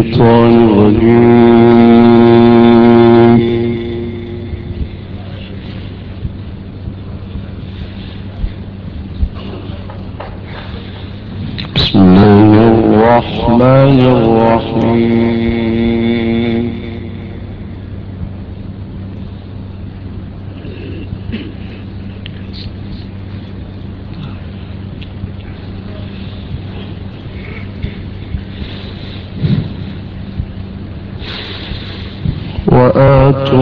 الشيطان الرجيم. بسم الله الرحمن الرحيم. وآتوا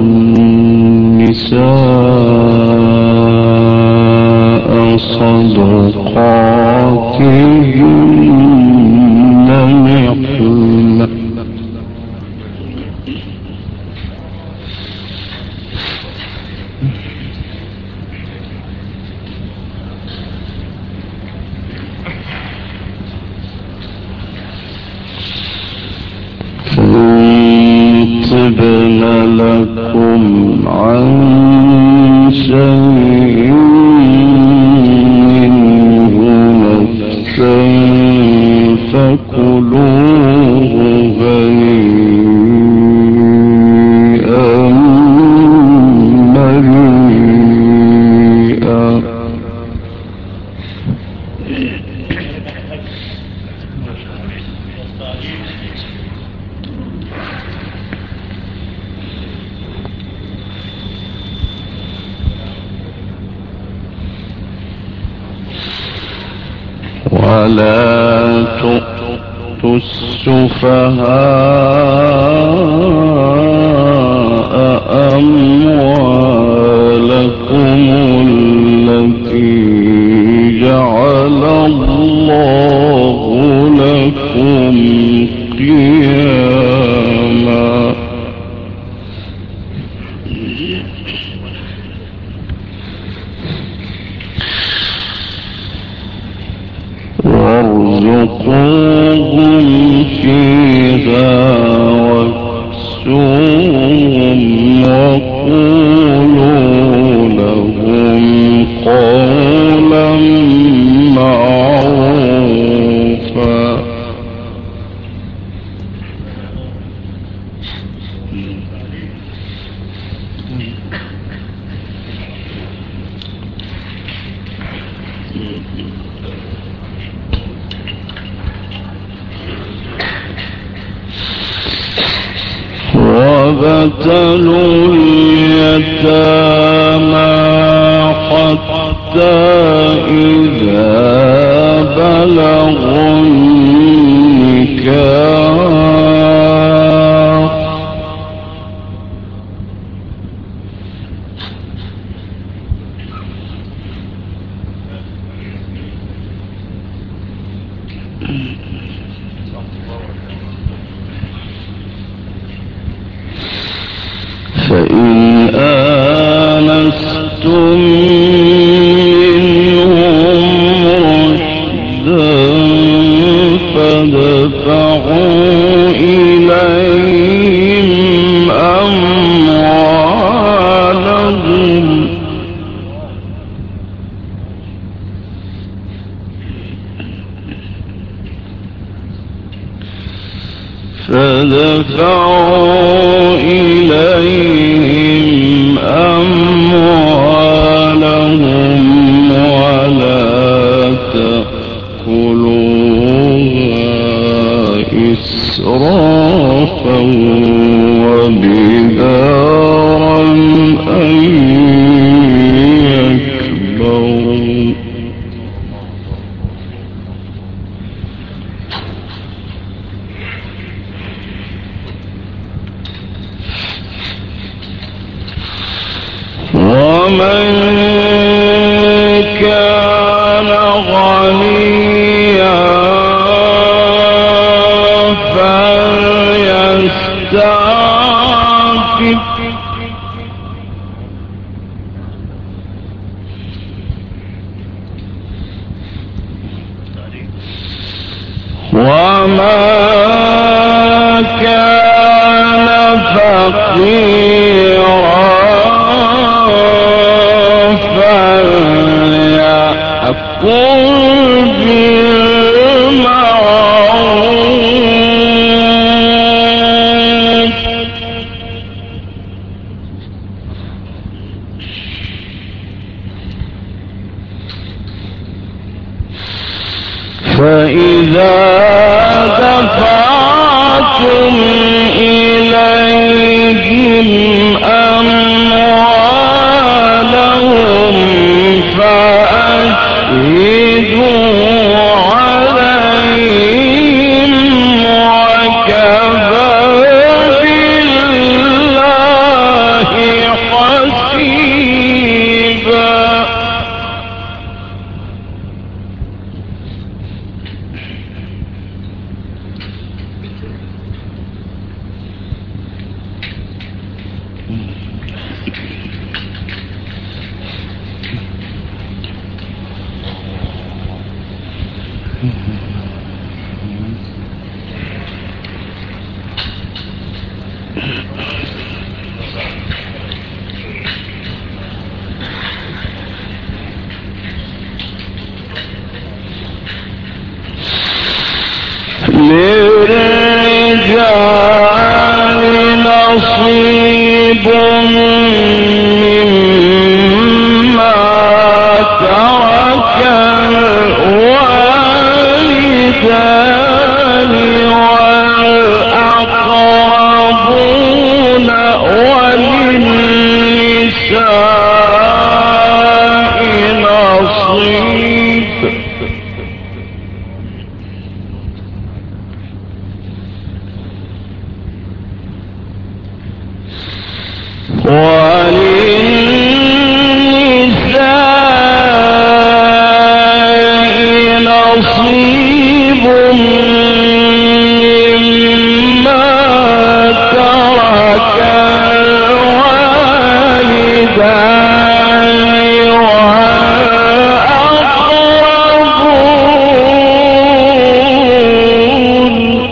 النساء صدقاتهن نحلة طبن لكم عن شيء منه نفسا فكلوه هنيئا مريئا. ولا تؤتوا السفهاء أموالكم التي جعل الله لكم قياما وارزقوهم فيها واكسوهم وقولوا لهم قولا معروفا. وابتلوا اليتامى حتى إذا بلغوا النكاح فإن آنستم منهم رشدا فادفعوا إليهم أموالهم ولا تأكلوها إسرافا وبدارا أن يكبروا. ومن كان غنيا فليستعفف وما كان فقيرا فليأكل بالمعروف دفعتم إليهم أموالهم فأشهدوا عليهم وكفى بالله حسيبا. للرجال نصيب مما ترك الوالدان والأقربون وللنساء نصيب. وللنساء نصيب مما ترك الوالدان والأقربون.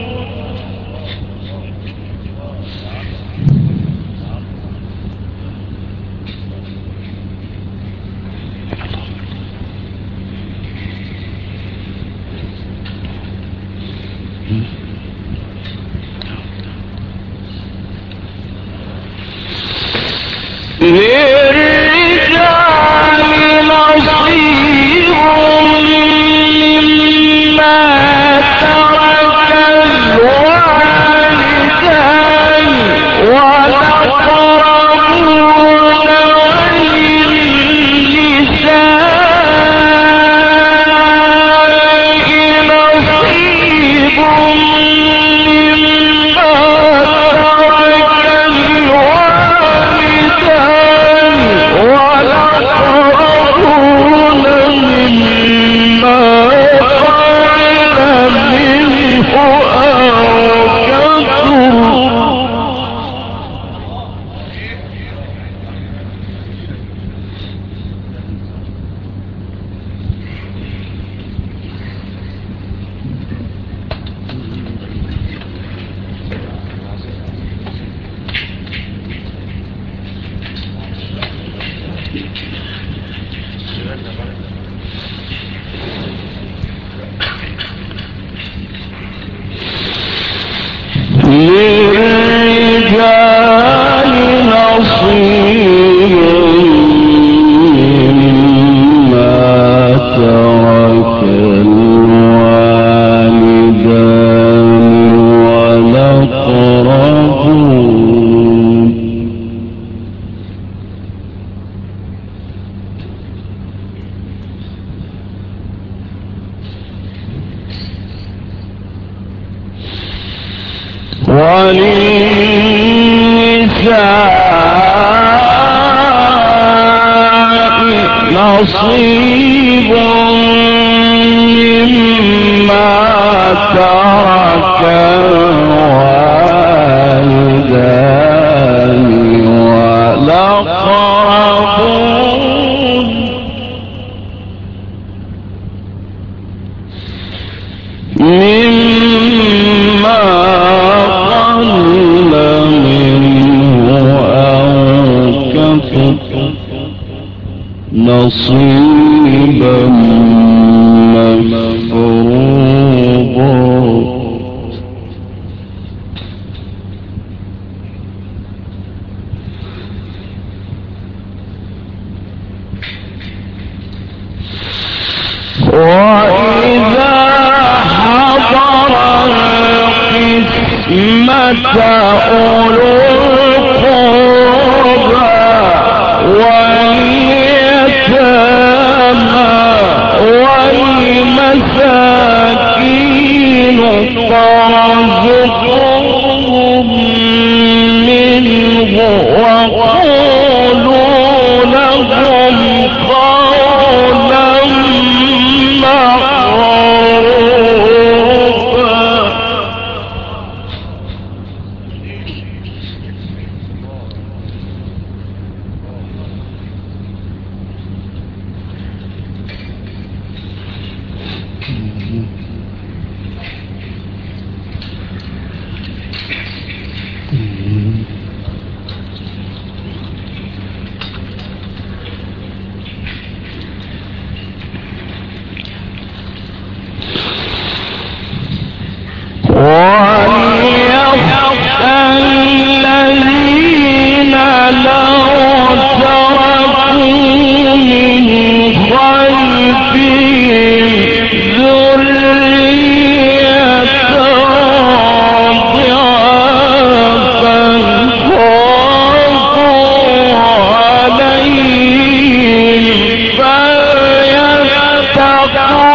للرجال نصيب مما ترك الوالدان والأقربون وللنساء نصيب مما ترك الوالدان والأقربون مما قل منه أو كثر. للرجال نصيب مما ترك الوالدان والأقربون. وللنساء نصيب مما ترك الوالدان والأقربون. مما قل منه أو كثر نصيبا مفروضا. وإذا متى أولو القربى واليتامى والمساكين فارزقوهم منه وقولوا لهم قولا معروفا. وليخشى الذين لو تركوا من خلفهم ذرية ضعافا خافوا عليهم فليتقوا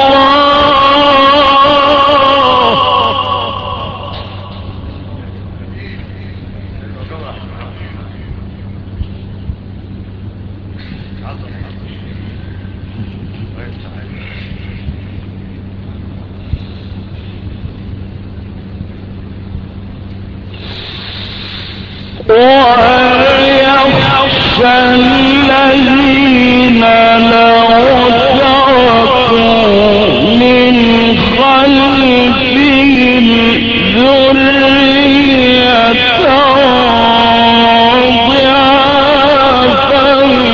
وليخشى الذين لو تركوا من خلفهم ذرية ضعافا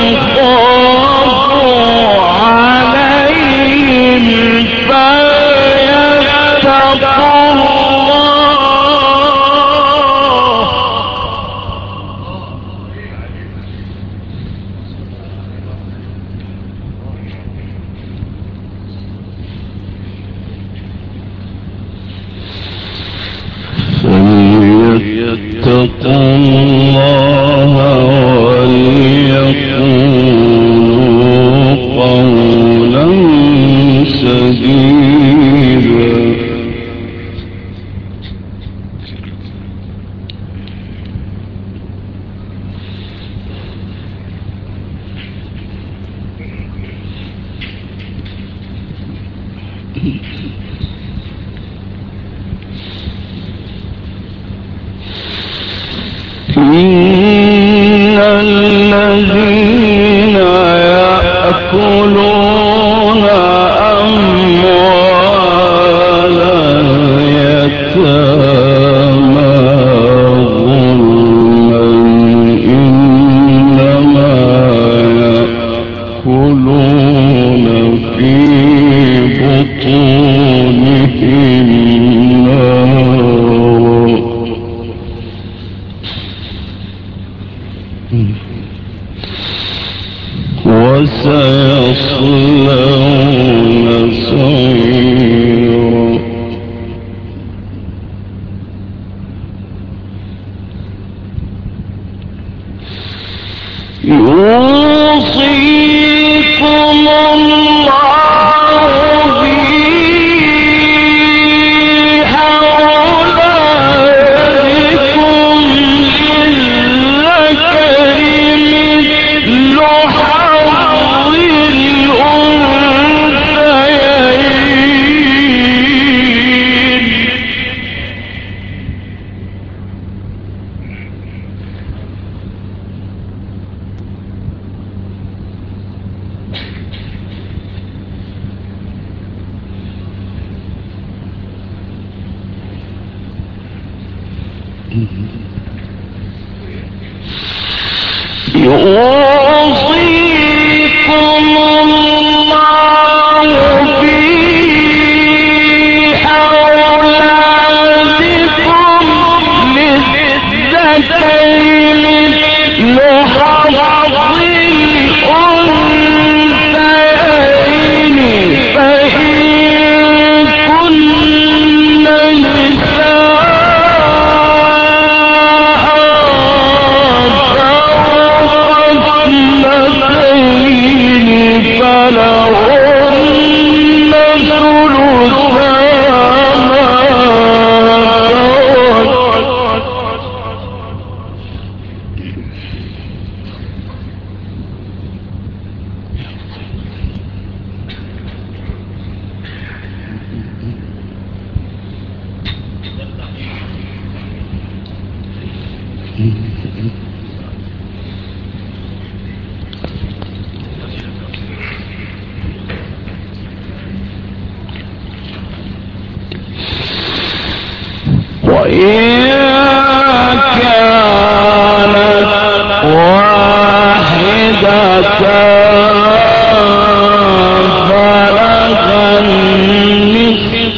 خافوا عليهم فليتقوا فليتقوا الله وليقولوا قولا سديدا. إن الذين يأكلون أموال اليتامى ظلما إنما يأكلون في بطونهم نارا وسيصلون سعيرا. يوصيكم الله في أولادكم للذكر مثل حظ الأنثيين. يوصيكم الله في أولادكم للذكر مثل حظ الأنثيين. فإن كن نساء وإن كانت واحدة فلها النصف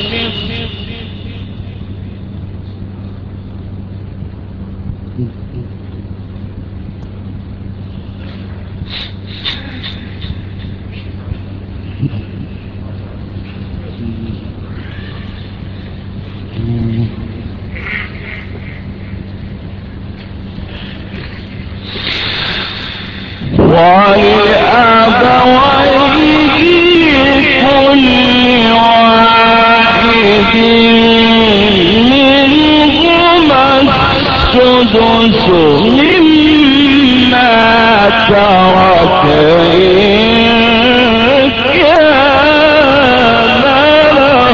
ولأبويه كل واحد منهما السدس مما ترك إن كان له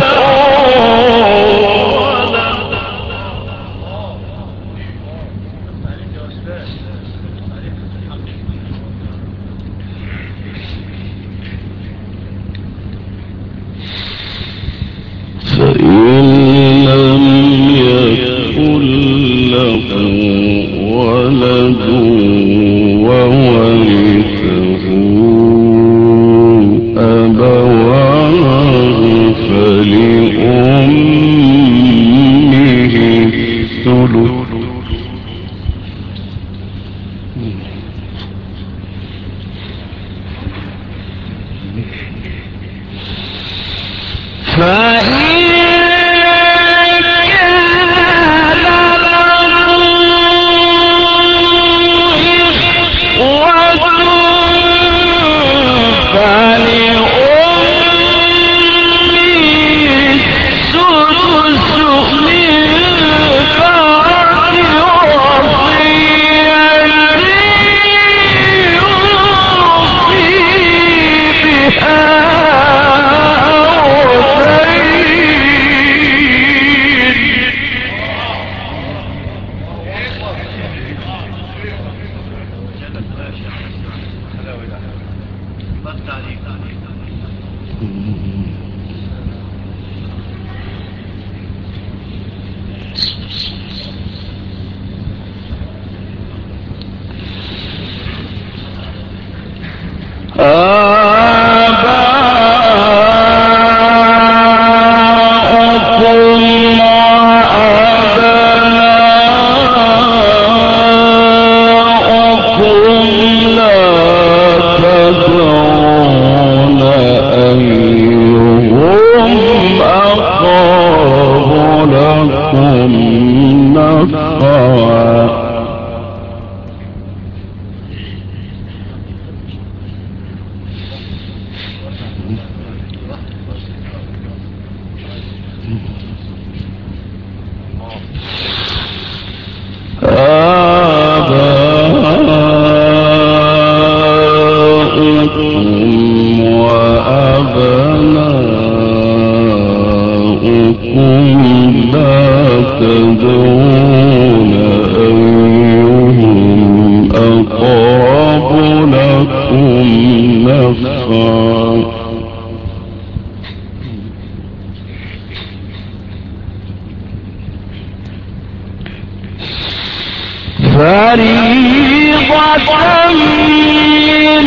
فإن لم يكن له ولد وورثه أبواه فلأمه الثلث فإن فريضة من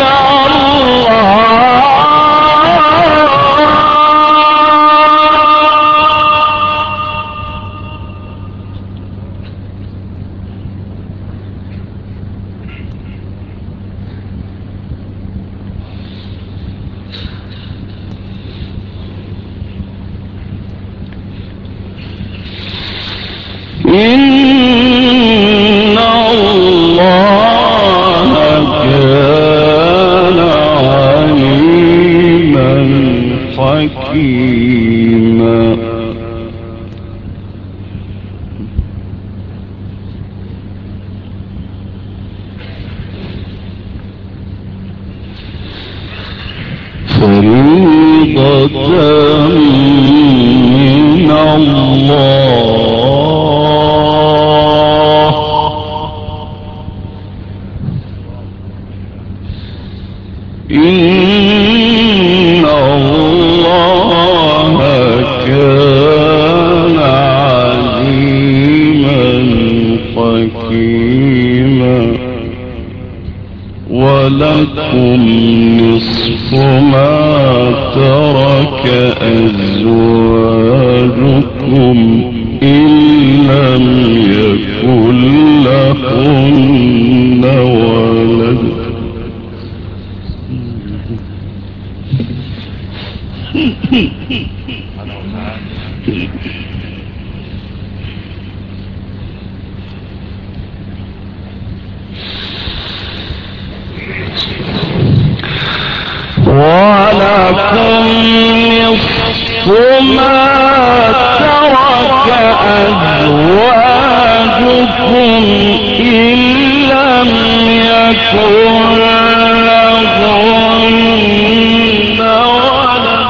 إن الله كان عليما حكيما فريضة من الله إن الله كان عليما حكيما ولكم نصف ما ترك أزواجكم إن لم يكن لهن ولد ولكم نصف ما ترك أزواجكم إن لم يكن لهن ولد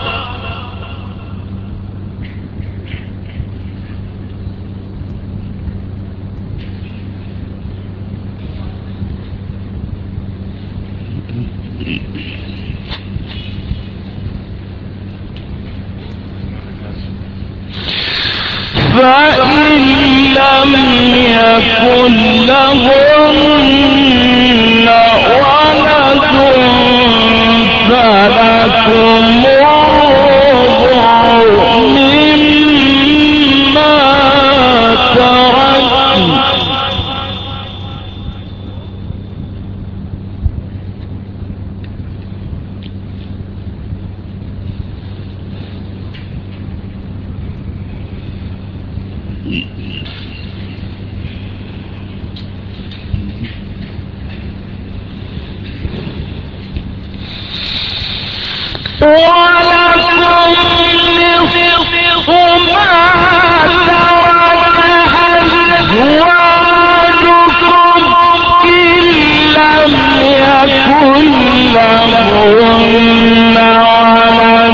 فإن لم يكن لهن ولد فلكم الربع مما تركتم ولكم نصف ما ترك أزواجكم إن لم يكن لهن ولد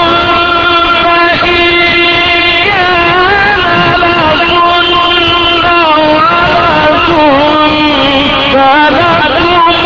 فإن كان لهن ولد فلكم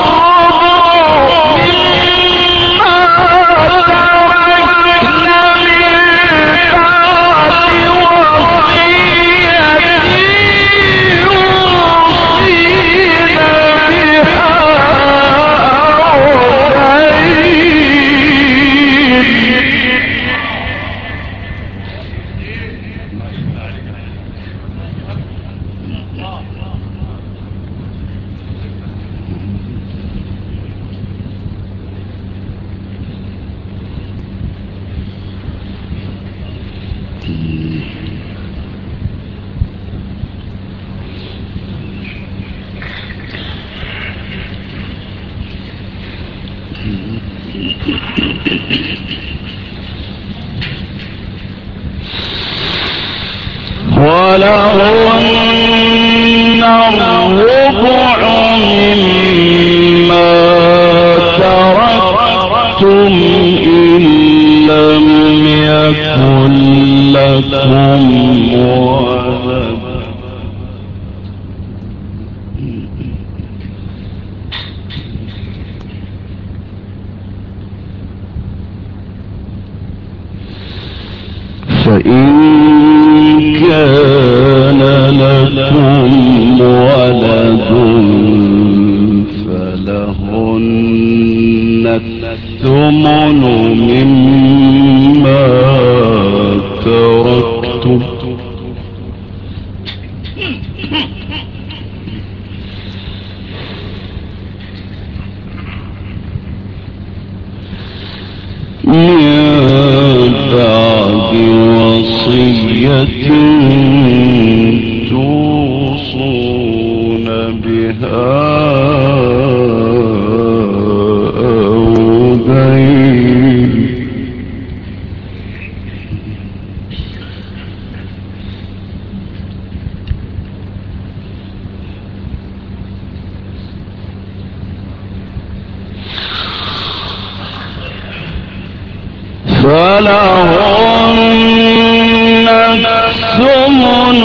ولهن الربع مما تركتم إن لم يكن لكم ولد فإن كان لكم ولد فلهن الثمن مما تركتم من بعد وصية توصون بها أو دين فلهن الثمن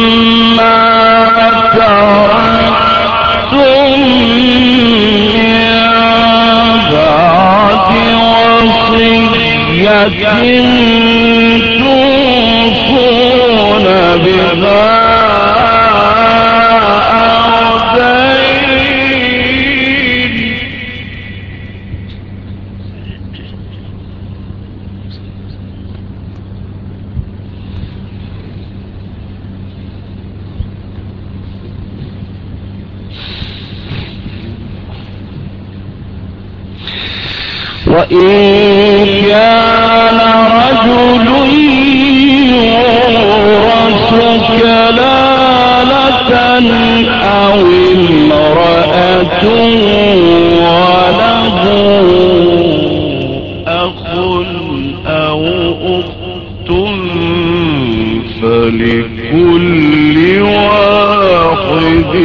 مما تركتم من وإن كان رجل يورث كلالة أو امرأة وله أخ أو أخت فلكل واحد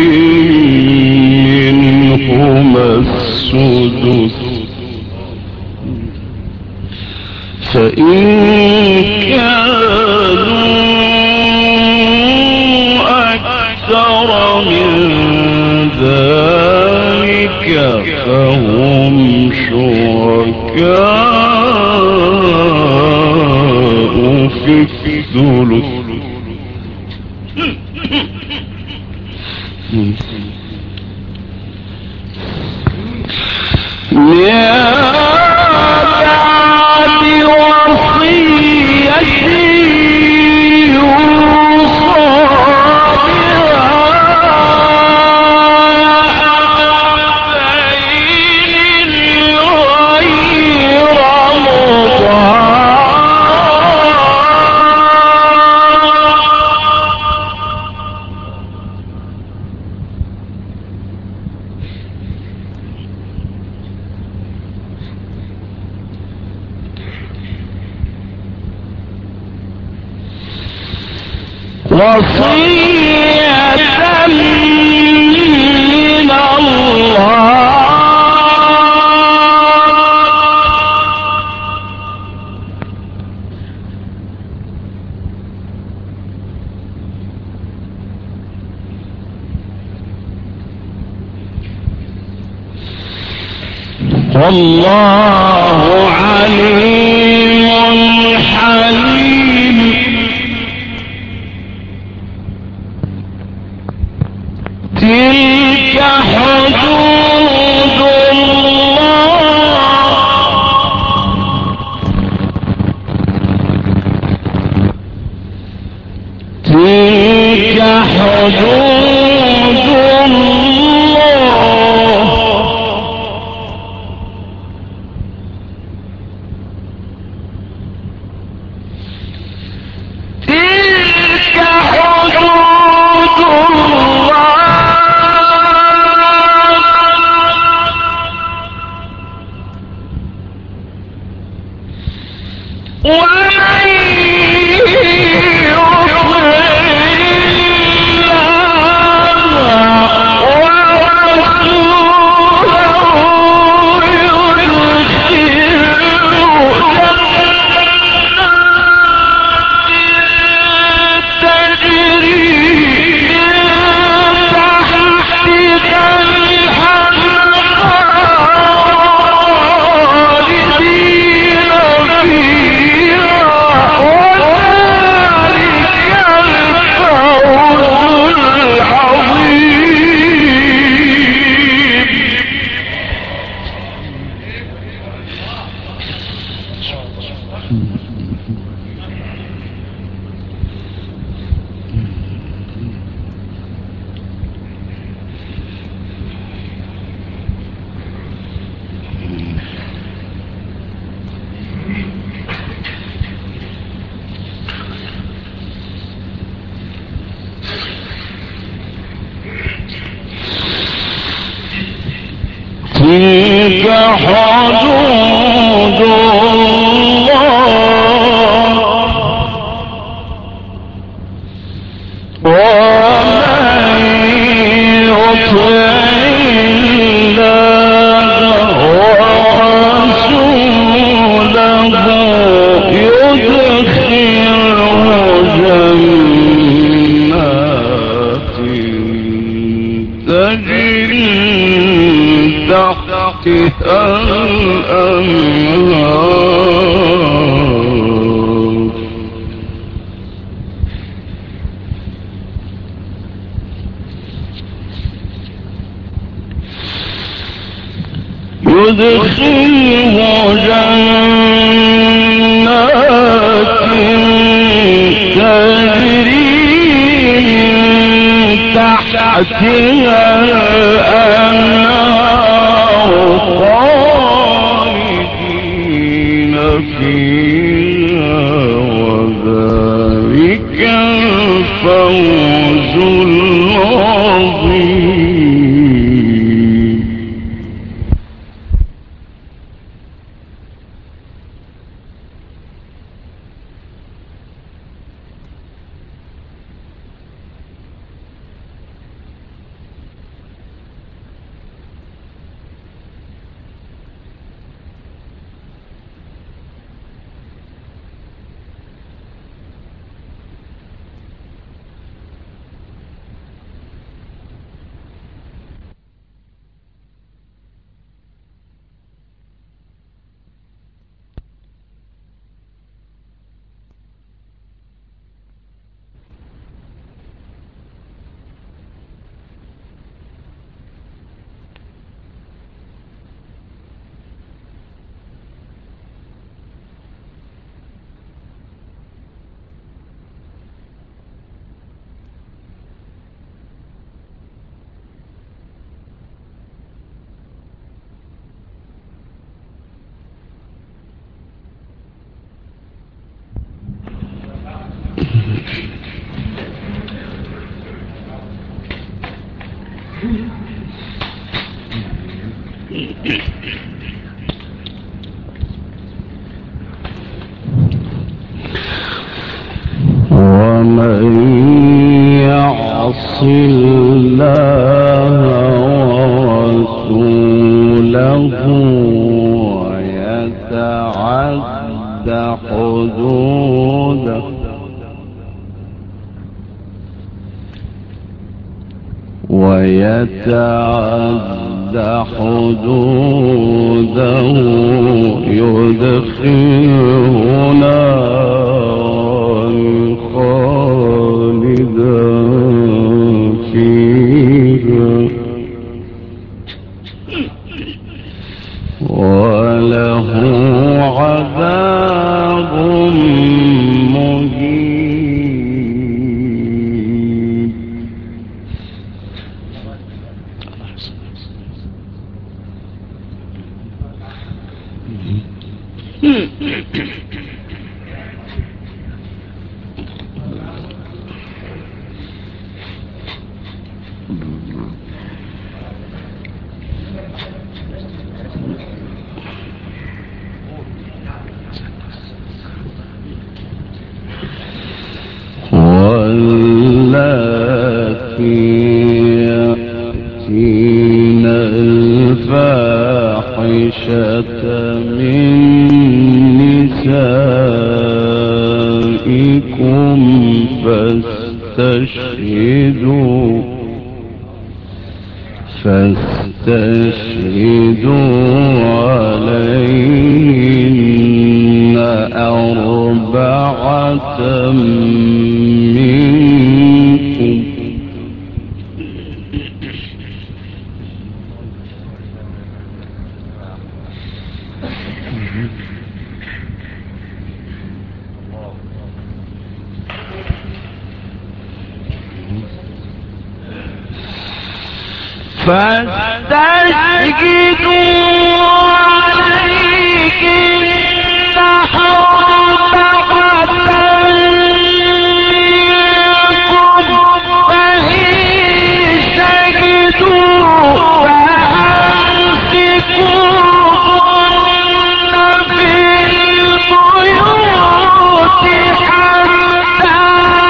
منهما السدس فإن كانوا أكثر من ذلك فهم شركاء في الثلث وصية من الله والله عليم حليم تلك حدود الله تلك حدود الله تلك حدود تلك حدود الله ومن يطع الله ورسوله يدخله جنات تجري تحتها الأنهار يدخله جنات تجري تحتها الأنهار خالدين الفوز العظيم. ومن يعص الله ورسوله ويتعد حدوده يدخله نارا خالدا فيها وله عذاب مهين. واللاتي يأتين الفاحشة من نسائكم فاستشهدوا عليهن أربعة منكم فاستشهدوا عليهن أربعة منكم فإن شهدوا فأمسكوهن في البيوت حتى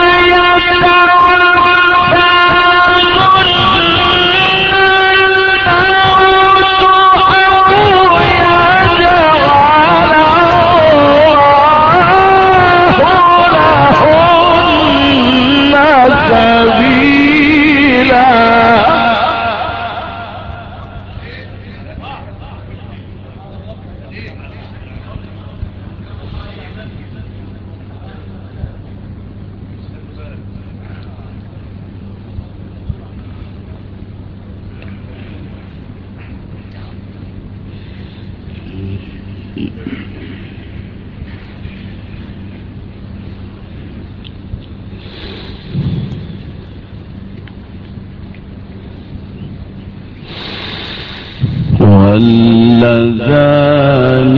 واللذان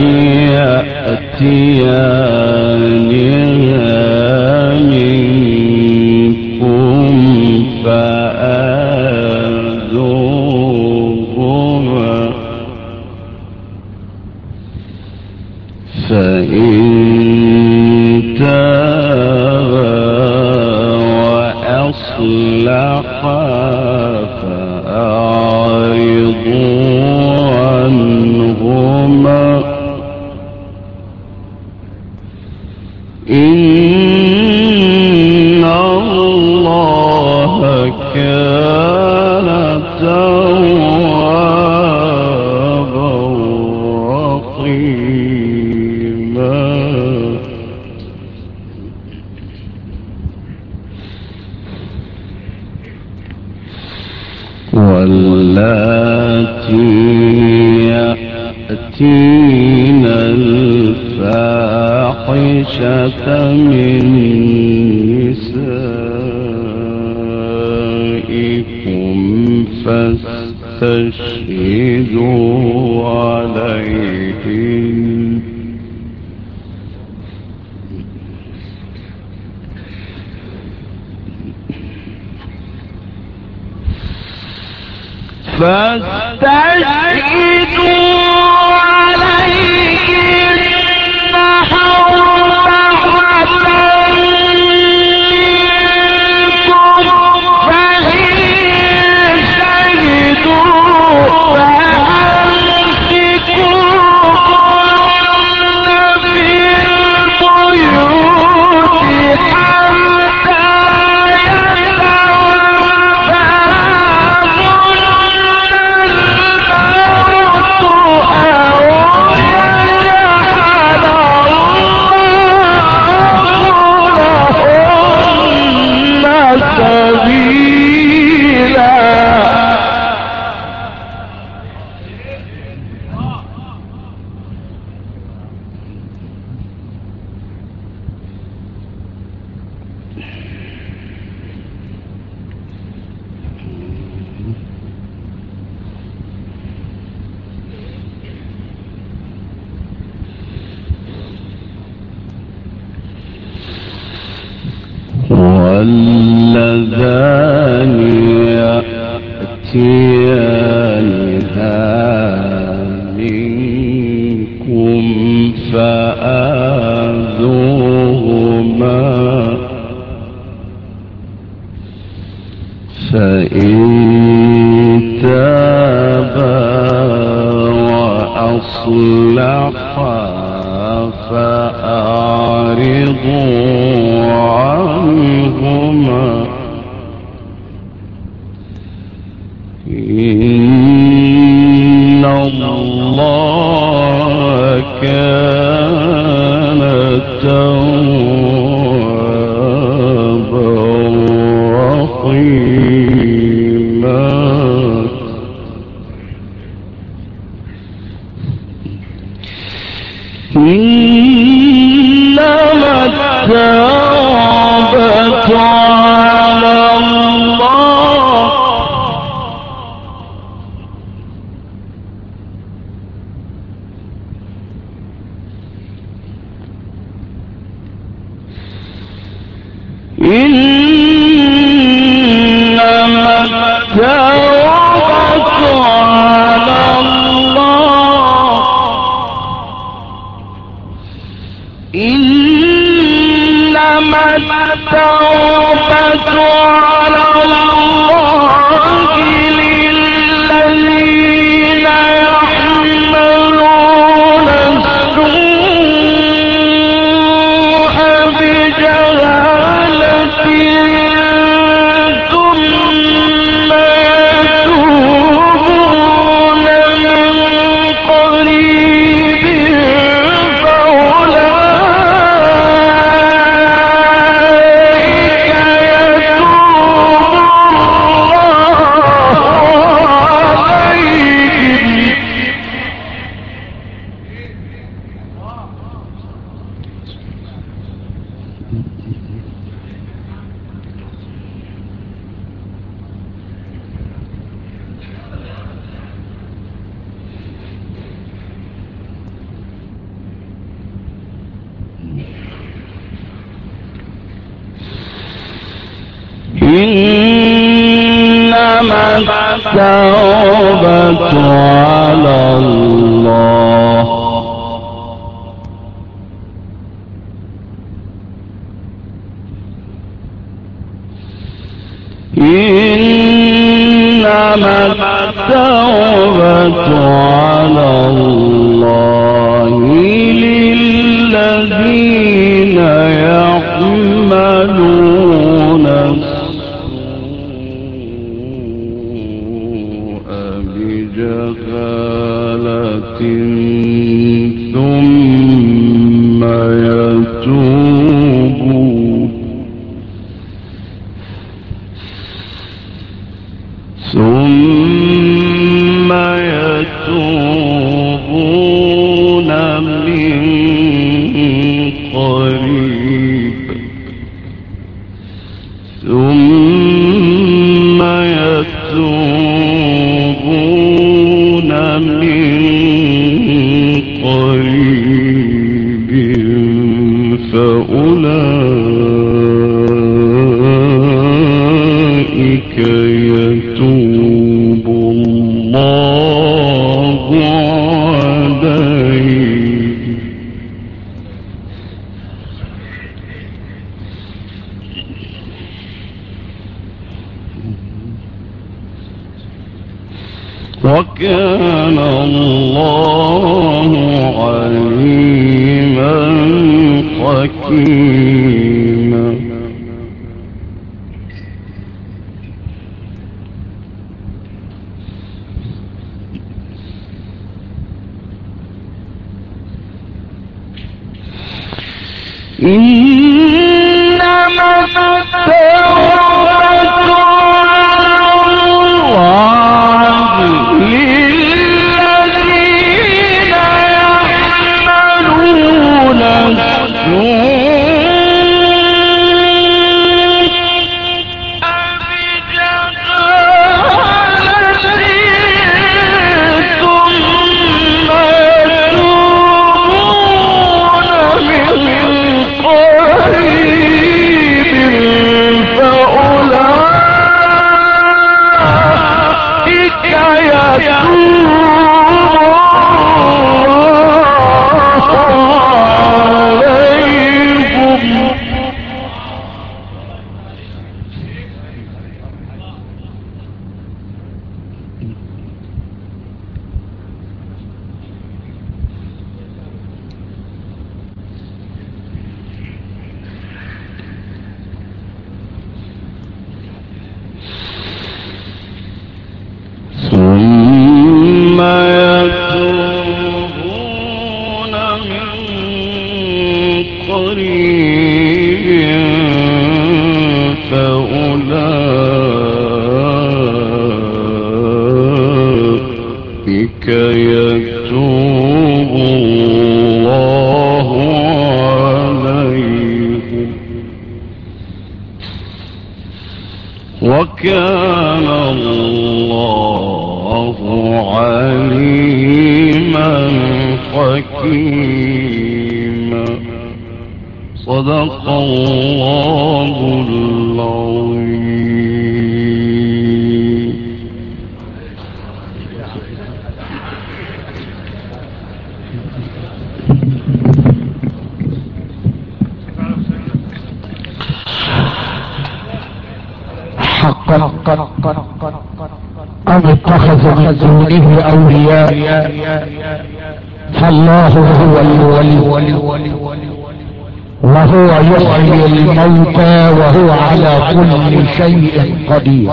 يأتيانها منكم فإن تابا وأصلحا فأعرضوا عنهما إن الله كان توابا رحيما واللاتي يأتين الفاحشة من نسائكم فاستشهدوا عليهن واللذان يأتيانها منكم فآذوهما فإن تابا وأصلحا فأعرضوا عنهما إن الله كان توابا رحيما إنما التوبة على الله إنما التوبة على الله إنما التوبة على الله للذين يحملون السوء بجهالة ثم يتوبون من قريب إنما التوبة على الله على الله للذين يعملون السوء بجهالة ثم يتوبون من قريب فأولئك يتوب الله عليهم. وكان الله عليما حكيما. إنما التوبة للذين يعملون فأولئك يتوب الله عليهم. وكان الله عليما حكيما. صدق الله العظيم. حقا أم اتخذوا من دونه أولياء فالله هو الولي وهو يحيي الموتى وهو على كل شيء قدير.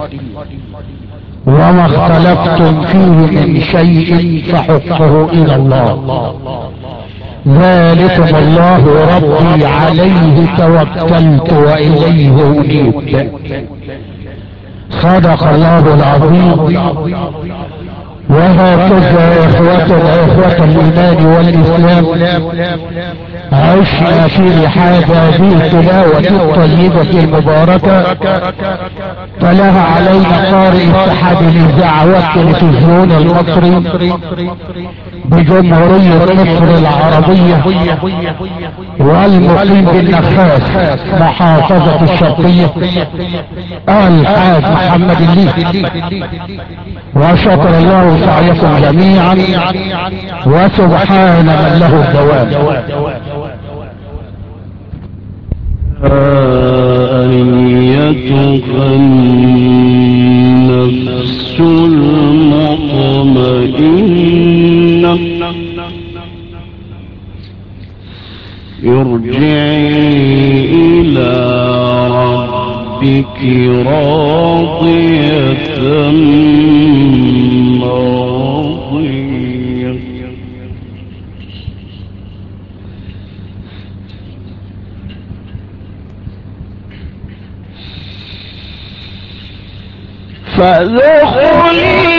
وما اختلفتم فيه من شيء فحكمه إلى الله. ذلكم الله ربي عليه توكلت وإليه أنيب. صدق الله العظيم. وهكذا إخوة الإيمان والإسلام عشنا في رحاب هذه التلاوة الطيبة المباركة. تلاها علينا قارئ اتحاد الإذاعة والتلفزيون المصري بجمهورية مصر العربية والمقيم بالنخاس محافظة الشرقية الحاج محمد الليثي. وشكر الله سعيكم جميعا وسبحان من له الدوام. أيتها النفس المطمئنة ارجعي إلى ربك راضية مرضية. فادخلي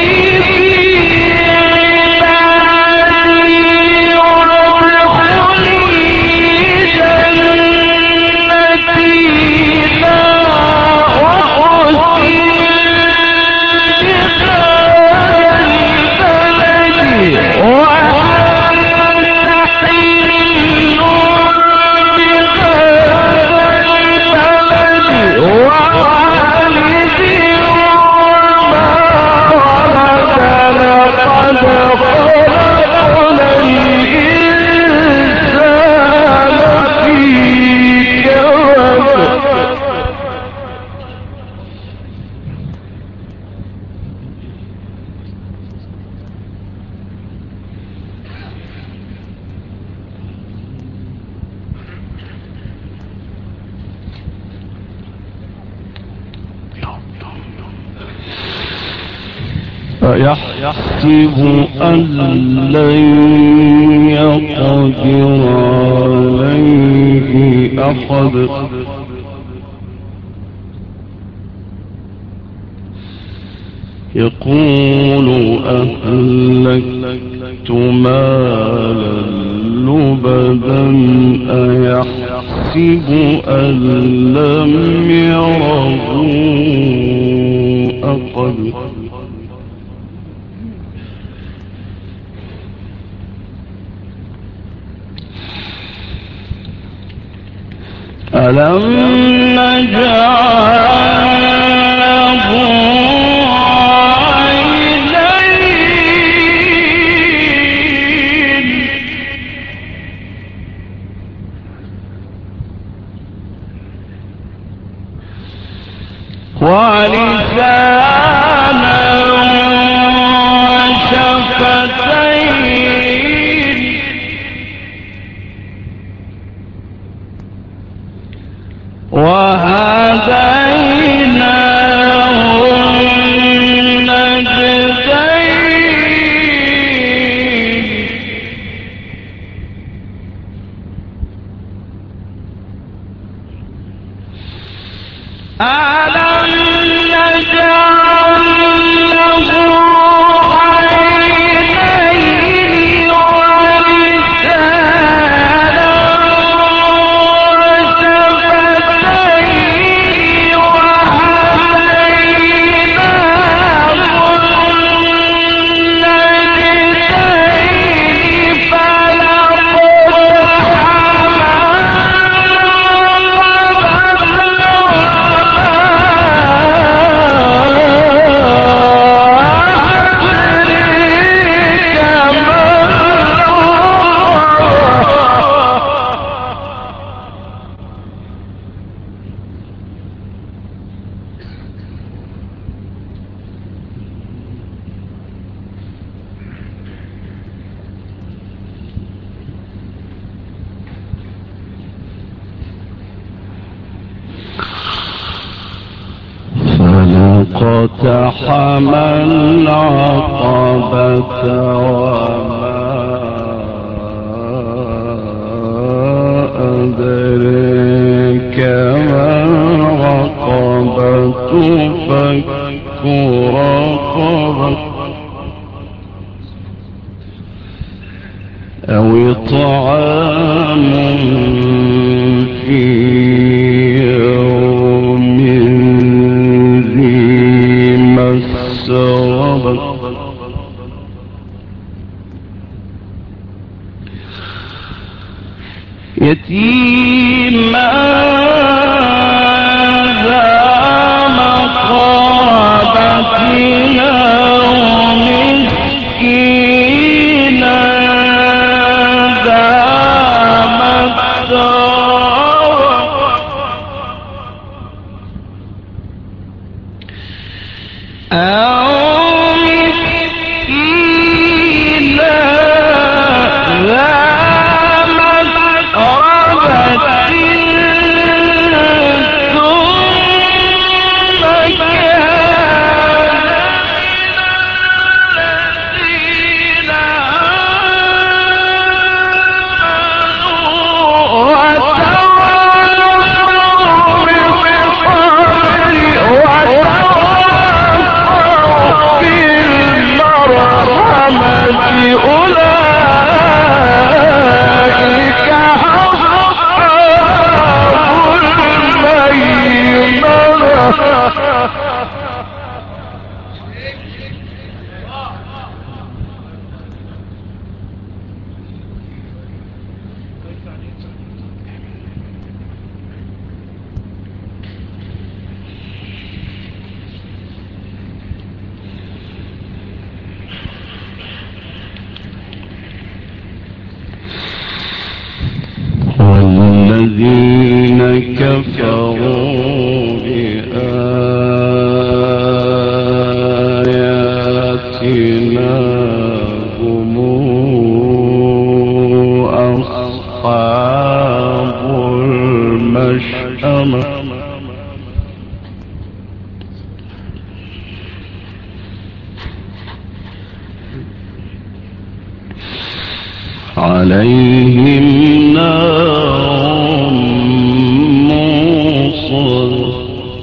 يحسب أن لن يقدر عليه أحد يقول أهلكت مالا لبدا أيحسب أن لم يره أحد ألم نجعل له عينين ولسانا وشفتين وهديناه النجدين ألم نجعل له عينين ولسانا وشفتين وهديناه النجدين فلقتحم العقبة وما أدريك ما العقبة فك رقبة أو إطعام في يوم ذي مسغبة يتيما ذا مقربة أو مسكينا ذا متربة أو مسكينا ذا متربة عليهم نار موصد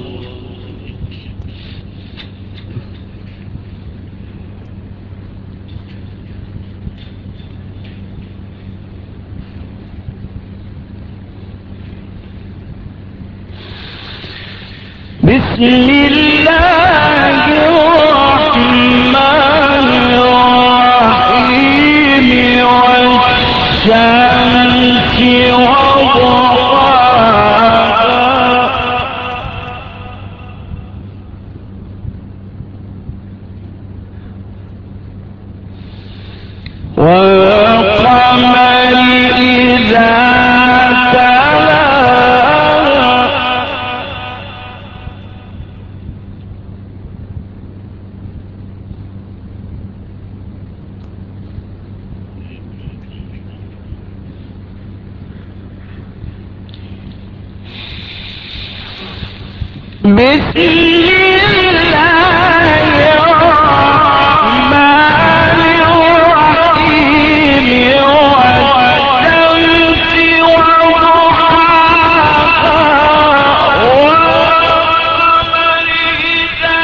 بسم الله الرحمن الرحيم والشمس وضحاها والقمر إذا بسم الله الرحمن الرحيم والشمس وضحاها والقمر إذا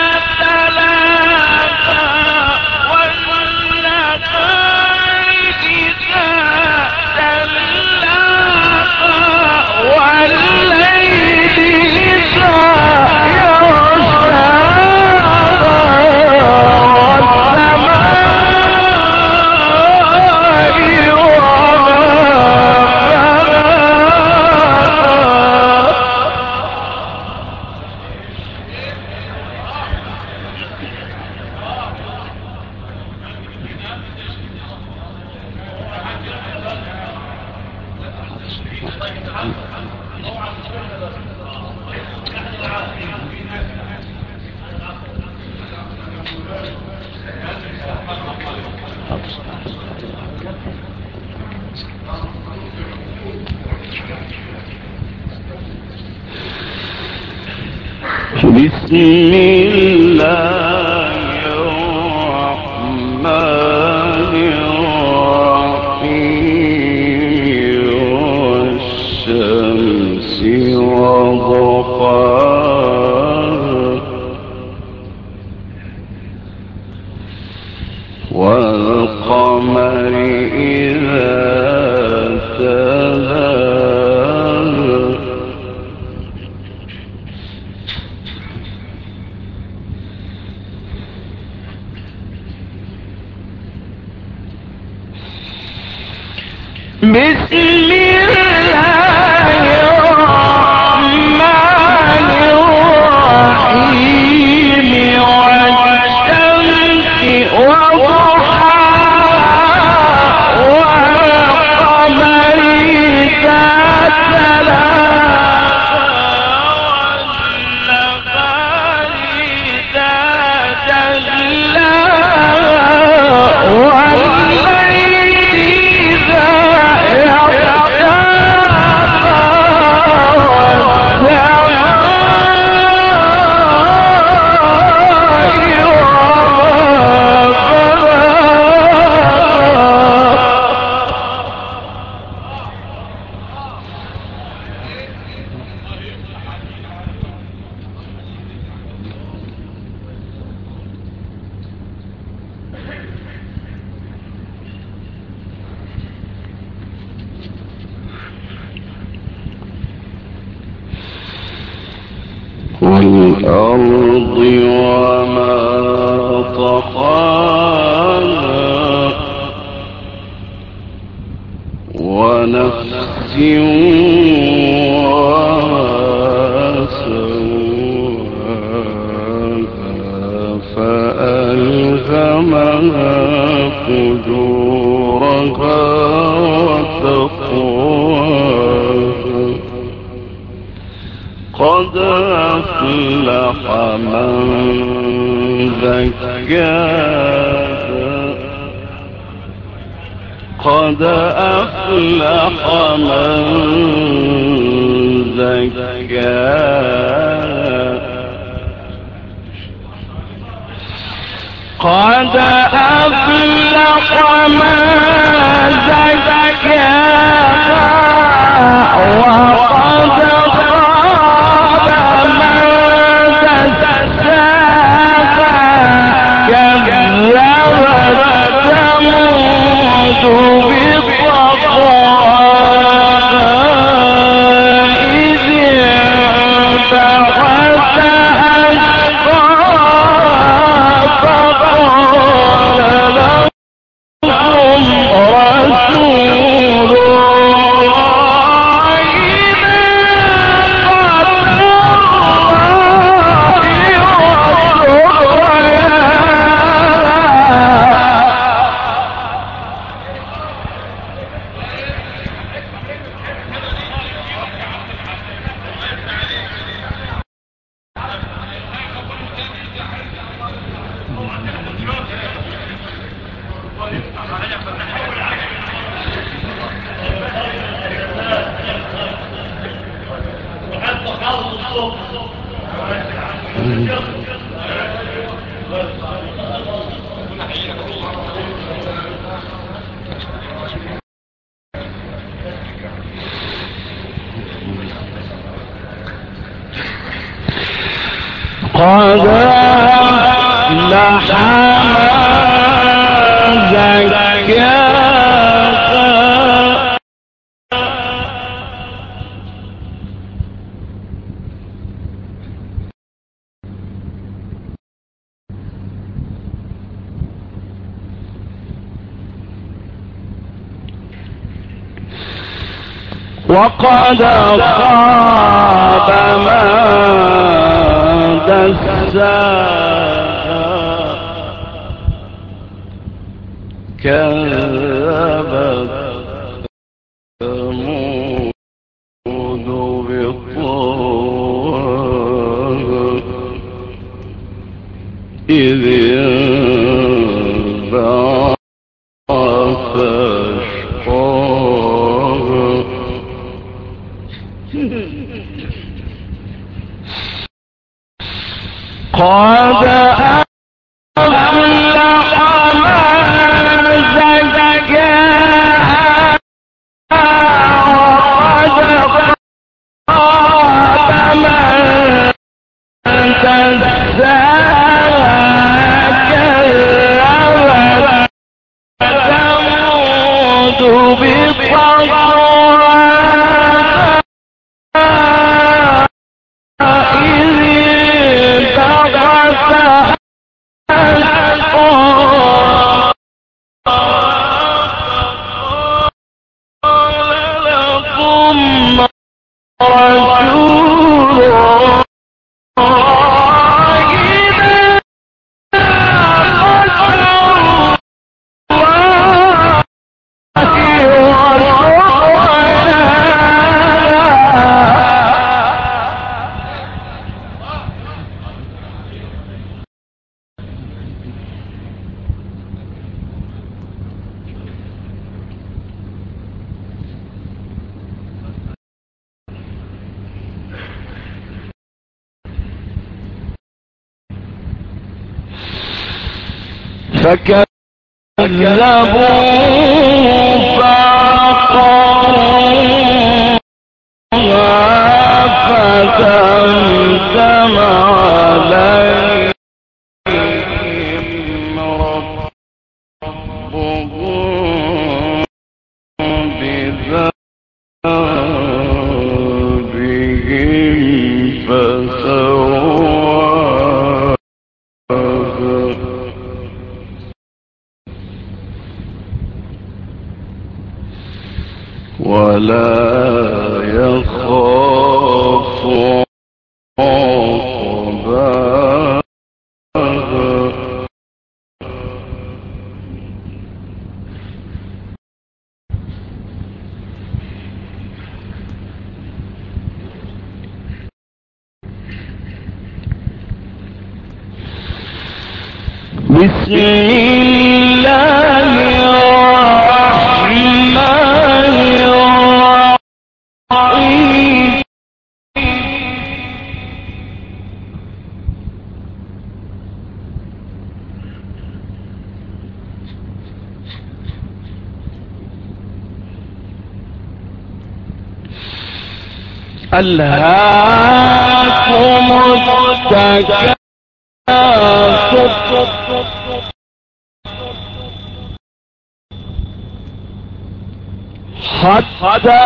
تلاها والنهار إذا جلاها والليل إذا بسم الله الرحمن الرحيم والشمس وضحاها والقمر إذا تلاها بسم الله الرحمن الرحيم والشمس وضحاها والقمر إذا تلاها والنهار إذا جلاها والليل إذا والأرض وما طحاها ونفس وما سواها فألهمها فجورها وتقواها قد أفلح من زكاها قد أفلح من زكاها قد أفلح من زكاها وقد خاب من دساها كذبت ثمود بطغواها إذ انبعث أشقاها فقال لهم رسول الله قد أفلح من زكاها وقد خاب من دساها كذبت ثمود بطغواها إذ انبعث أشقاها قد أفلح من زكاها وقد خاب من دساها كذبت ثمود بطغواها إذ انبعث أشقاها قال لكم رسول الله فكذبوا فعقروها فدمدم عليهم ربهم بذنبهم فسواها ولا يخاف عقباها بسم الله الرحمن الرحيم ألهاكم التكاثر حتى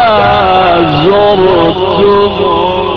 زرتم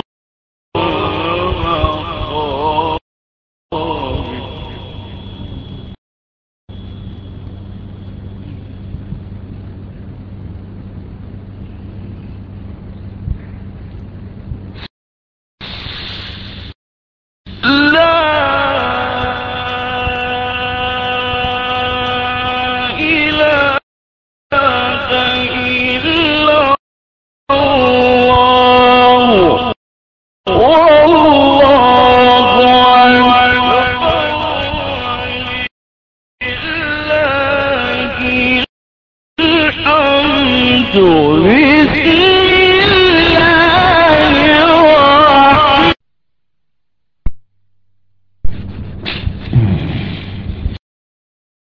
الحمد لله